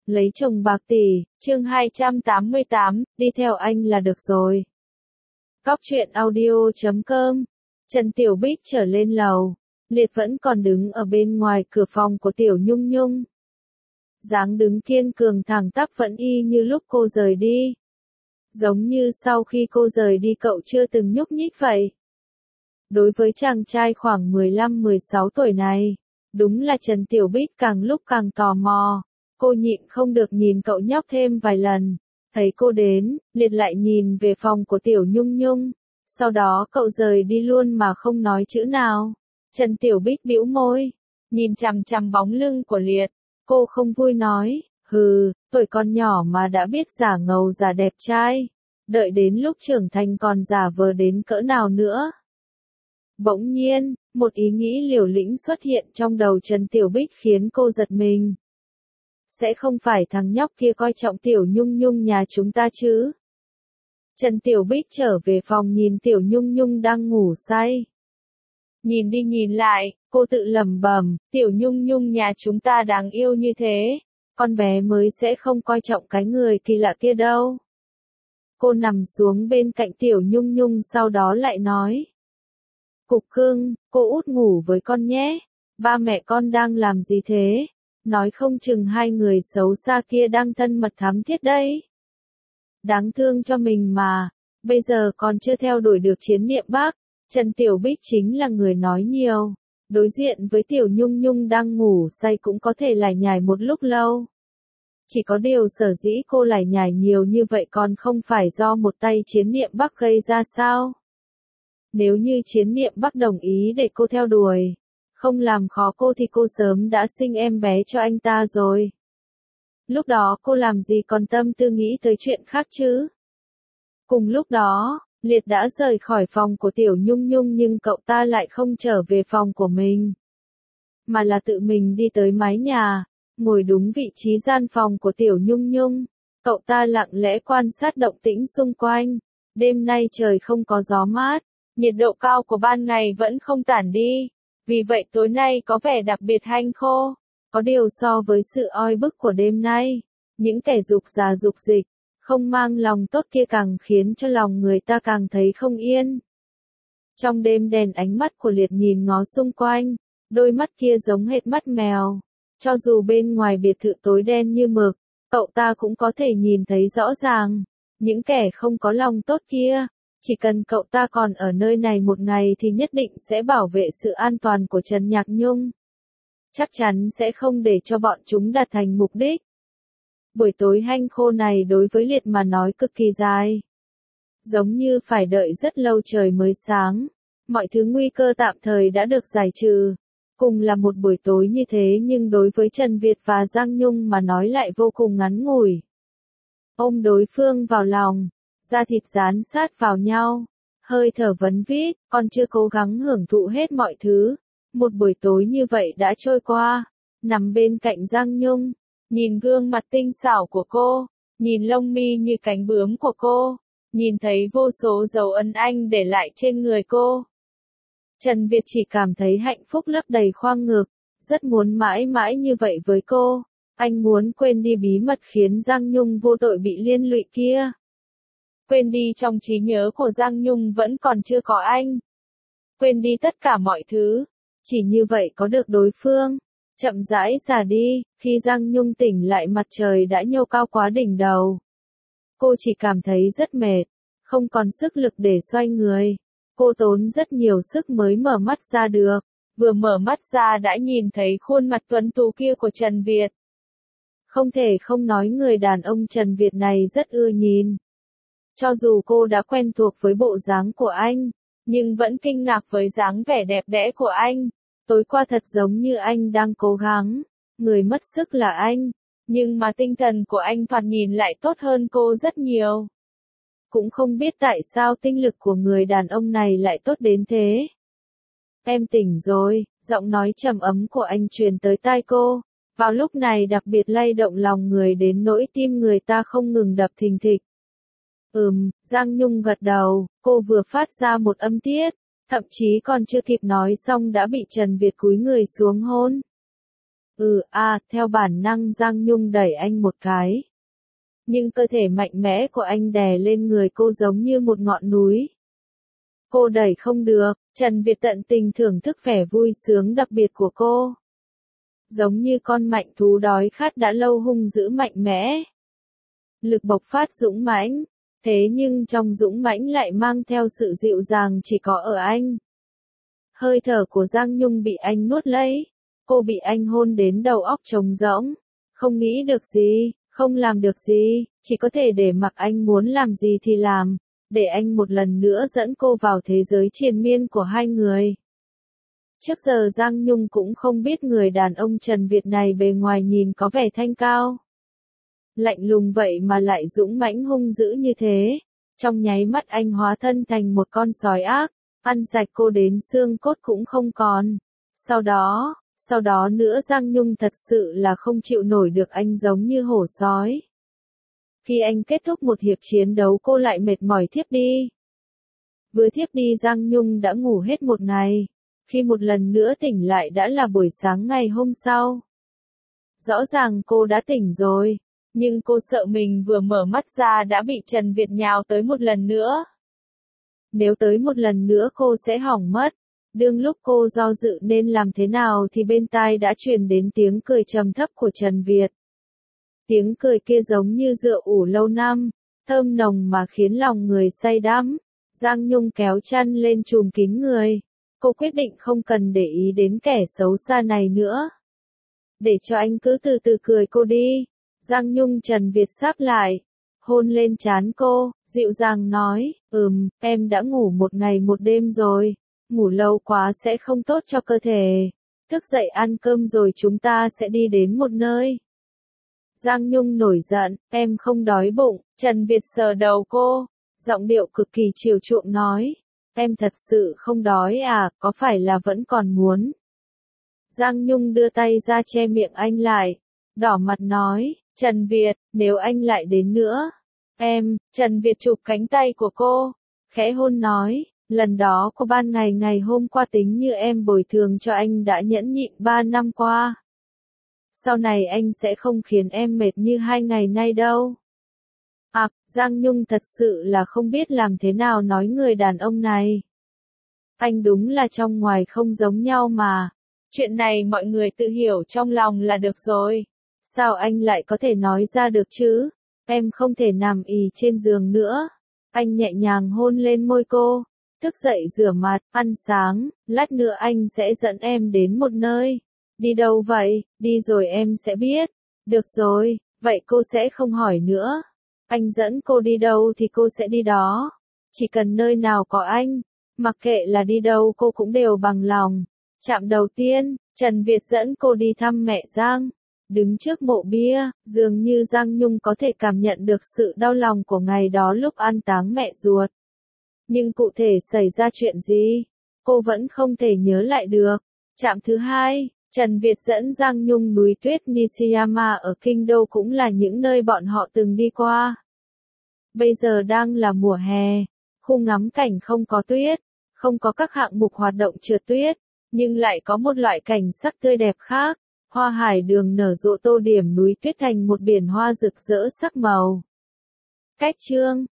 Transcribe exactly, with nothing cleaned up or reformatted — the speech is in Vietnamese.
Lấy chồng bạc tỷ, chương hai trăm tám mươi tám, đi theo anh là được rồi. Cóc truyện audio chấm com. Trần Tiểu Bích trở lên lầu, Liệt vẫn còn đứng ở bên ngoài cửa phòng của Tiểu Nhung Nhung. Dáng đứng kiên cường thẳng tắp vẫn y như lúc cô rời đi. Giống như sau khi cô rời đi cậu chưa từng nhúc nhích vậy. Đối với chàng trai khoảng mười lăm mười sáu tuổi này, đúng là Trần Tiểu Bích càng lúc càng tò mò. Cô nhịn không được nhìn cậu nhóc thêm vài lần. Thấy cô đến, Liệt lại nhìn về phòng của Tiểu Nhung Nhung. Sau đó cậu rời đi luôn mà không nói chữ nào. Trần Tiểu Bích bĩu môi, nhìn chằm chằm bóng lưng của Liệt. Cô không vui nói, hừ, tuổi con nhỏ mà đã biết giả ngầu giả đẹp trai. Đợi đến lúc trưởng thành còn giả vờ đến cỡ nào nữa. Bỗng nhiên, một ý nghĩ liều lĩnh xuất hiện trong đầu Trần Tiểu Bích khiến cô giật mình. Sẽ không phải thằng nhóc kia coi trọng Tiểu Nhung Nhung nhà chúng ta chứ? Trần Tiểu Bích trở về phòng nhìn Tiểu Nhung Nhung đang ngủ say. Nhìn đi nhìn lại, cô tự lẩm bẩm, Tiểu Nhung Nhung nhà chúng ta đáng yêu như thế, con bé mới sẽ không coi trọng cái người kỳ lạ kia đâu. Cô nằm xuống bên cạnh Tiểu Nhung Nhung sau đó lại nói. Cục cưng, cô út ngủ với con nhé, ba mẹ con đang làm gì thế? Nói không chừng hai người xấu xa kia đang thân mật thắm thiết đấy. Đáng thương cho mình mà, bây giờ còn chưa theo đuổi được Chiến Niệm Bắc. Trần Tiểu Bích chính là người nói nhiều, đối diện với Tiểu Nhung Nhung đang ngủ say cũng có thể lải nhải một lúc lâu. Chỉ có điều sở dĩ cô lải nhải nhiều như vậy còn không phải do một tay Chiến Niệm Bắc gây ra sao? Nếu như Chiến Niệm Bắc đồng ý để cô theo đuổi, không làm khó cô thì cô sớm đã sinh em bé cho anh ta rồi. Lúc đó cô làm gì còn tâm tư nghĩ tới chuyện khác chứ? Cùng lúc đó, Liệt đã rời khỏi phòng của Tiểu Nhung Nhung nhưng cậu ta lại không trở về phòng của mình. Mà là tự mình đi tới mái nhà, ngồi đúng vị trí gian phòng của Tiểu Nhung Nhung. Cậu ta lặng lẽ quan sát động tĩnh xung quanh. Đêm nay trời không có gió mát, nhiệt độ cao của ban ngày vẫn không tản đi. Vì vậy tối nay có vẻ đặc biệt hanh khô. Có điều so với sự oi bức của đêm nay, những kẻ dục già dục dịch, không mang lòng tốt kia càng khiến cho lòng người ta càng thấy không yên. Trong đêm đèn ánh mắt của Liệt nhìn ngó xung quanh, đôi mắt kia giống hệt mắt mèo. Cho dù bên ngoài biệt thự tối đen như mực, cậu ta cũng có thể nhìn thấy rõ ràng. Những kẻ không có lòng tốt kia, chỉ cần cậu ta còn ở nơi này một ngày thì nhất định sẽ bảo vệ sự an toàn của Trần Nhạc Nhung. Chắc chắn sẽ không để cho bọn chúng đạt thành mục đích. Buổi tối hanh khô này đối với Liệt mà nói cực kỳ dài. Giống như phải đợi rất lâu trời mới sáng. Mọi thứ nguy cơ tạm thời đã được giải trừ. Cùng là một buổi tối như thế nhưng đối với Trần Việt và Giang Nhung mà nói lại vô cùng ngắn ngủi. Ôm đối phương vào lòng, da thịt dán sát vào nhau, hơi thở vấn vít, còn chưa cố gắng hưởng thụ hết mọi thứ. Một buổi tối như vậy đã trôi qua, nằm bên cạnh Giang Nhung, nhìn gương mặt tinh xảo của cô, nhìn lông mi như cánh bướm của cô, nhìn thấy vô số dấu ấn anh để lại trên người cô. Trần Việt chỉ cảm thấy hạnh phúc lấp đầy khoang ngực, rất muốn mãi mãi như vậy với cô. Anh muốn quên đi bí mật khiến Giang Nhung vô tội bị liên lụy kia. Quên đi trong trí nhớ của Giang Nhung vẫn còn chưa có anh. Quên đi tất cả mọi thứ. Chỉ như vậy có được đối phương. Chậm rãi già đi, khi Giang Nhung tỉnh lại mặt trời đã nhô cao quá đỉnh đầu. Cô chỉ cảm thấy rất mệt, không còn sức lực để xoay người. Cô tốn rất nhiều sức mới mở mắt ra được. Vừa mở mắt ra đã nhìn thấy khuôn mặt tuấn tú kia của Trần Việt. Không thể không nói người đàn ông Trần Việt này rất ưa nhìn. Cho dù cô đã quen thuộc với bộ dáng của anh, nhưng vẫn kinh ngạc với dáng vẻ đẹp đẽ của anh. Tối qua thật giống như anh đang cố gắng, người mất sức là anh, nhưng mà tinh thần của anh thoạt nhìn lại tốt hơn cô rất nhiều. Cũng không biết tại sao tinh lực của người đàn ông này lại tốt đến thế. Em tỉnh rồi, giọng nói trầm ấm của anh truyền tới tai cô, vào lúc này đặc biệt lay động lòng người đến nỗi tim người ta không ngừng đập thình thịch. Ừm, Giang Nhung gật đầu, cô vừa phát ra một âm tiết, thậm chí còn chưa kịp nói xong đã bị Trần Việt cúi người xuống hôn. Ừ, à, theo bản năng Giang Nhung đẩy anh một cái. Nhưng cơ thể mạnh mẽ của anh đè lên người cô giống như một ngọn núi. Cô đẩy không được, Trần Việt tận tình thưởng thức vẻ vui sướng đặc biệt của cô. Giống như con mạnh thú đói khát đã lâu hung dữ mạnh mẽ. Lực bộc phát dũng mãnh, thế nhưng trong dũng mãnh lại mang theo sự dịu dàng chỉ có ở anh. Hơi thở của Giang Nhung bị anh nuốt lấy, cô bị anh hôn đến đầu óc trống rỗng, không nghĩ được gì, không làm được gì, chỉ có thể để mặc anh muốn làm gì thì làm, để anh một lần nữa dẫn cô vào thế giới triền miên của hai người. Trước giờ Giang Nhung cũng không biết người đàn ông Trần Việt này bề ngoài nhìn có vẻ thanh cao. Lạnh lùng vậy mà lại dũng mãnh hung dữ như thế. Trong nháy mắt anh hóa thân thành một con sói ác, ăn sạch cô đến xương cốt cũng không còn. Sau đó, sau đó nữa Giang Nhung thật sự là không chịu nổi được anh giống như hổ sói. Khi anh kết thúc một hiệp chiến đấu cô lại mệt mỏi thiếp đi. Vừa thiếp đi Giang Nhung đã ngủ hết một ngày. Khi một lần nữa tỉnh lại đã là buổi sáng ngày hôm sau. Rõ ràng cô đã tỉnh rồi, nhưng cô sợ mình vừa mở mắt ra đã bị Trần Việt nhào tới một lần nữa. Nếu tới một lần nữa cô sẽ hỏng mất. Đương lúc cô do dự nên làm thế nào thì bên tai đã truyền đến tiếng cười trầm thấp của Trần Việt. Tiếng cười kia giống như rượu ủ lâu năm, thơm nồng mà khiến lòng người say đắm. Giang Nhung kéo chăn lên trùm kín người. Cô quyết định không cần để ý đến kẻ xấu xa này nữa. Để cho anh cứ từ từ cười cô đi. Giang Nhung Trần Việt sáp lại, hôn lên trán cô, dịu dàng nói, ừm, em đã ngủ một ngày một đêm rồi, ngủ lâu quá sẽ không tốt cho cơ thể. Thức dậy ăn cơm rồi chúng ta sẽ đi đến một nơi. Giang Nhung nổi giận, em không đói bụng. Trần Việt sờ đầu cô, giọng điệu cực kỳ chiều chuộng nói. Em thật sự không đói à, có phải là vẫn còn muốn? Giang Nhung đưa tay ra che miệng anh lại, đỏ mặt nói, Trần Việt, nếu anh lại đến nữa, em, Trần Việt chụp cánh tay của cô, khẽ hôn nói, lần đó của ban ngày ngày hôm qua tính như em bồi thường cho anh đã nhẫn nhịn ba năm qua. Sau này anh sẽ không khiến em mệt như hai ngày nay đâu. À, Giang Nhung thật sự là không biết làm thế nào nói người đàn ông này. Anh đúng là trong ngoài không giống nhau mà. Chuyện này mọi người tự hiểu trong lòng là được rồi. Sao anh lại có thể nói ra được chứ? Em không thể nằm ì trên giường nữa. Anh nhẹ nhàng hôn lên môi cô. Thức dậy rửa mặt, ăn sáng, lát nữa anh sẽ dẫn em đến một nơi. Đi đâu vậy? Đi rồi em sẽ biết. Được rồi, vậy cô sẽ không hỏi nữa. Anh dẫn cô đi đâu thì cô sẽ đi đó. Chỉ cần nơi nào có anh, mặc kệ là đi đâu cô cũng đều bằng lòng. Trạm đầu tiên, Trần Việt dẫn cô đi thăm mẹ Giang. Đứng trước mộ bia, dường như Giang Nhung có thể cảm nhận được sự đau lòng của ngày đó lúc an táng mẹ ruột. Nhưng cụ thể xảy ra chuyện gì, cô vẫn không thể nhớ lại được. Trạm thứ hai, Trần Việt dẫn Giang Nhung núi tuyết Nishiyama ở Kinh Đô cũng là những nơi bọn họ từng đi qua. Bây giờ đang là mùa hè, khu ngắm cảnh không có tuyết, không có các hạng mục hoạt động trượt tuyết, nhưng lại có một loại cảnh sắc tươi đẹp khác. Hoa hải đường nở rộ tô điểm núi tuyết thành một biển hoa rực rỡ sắc màu. Cách chương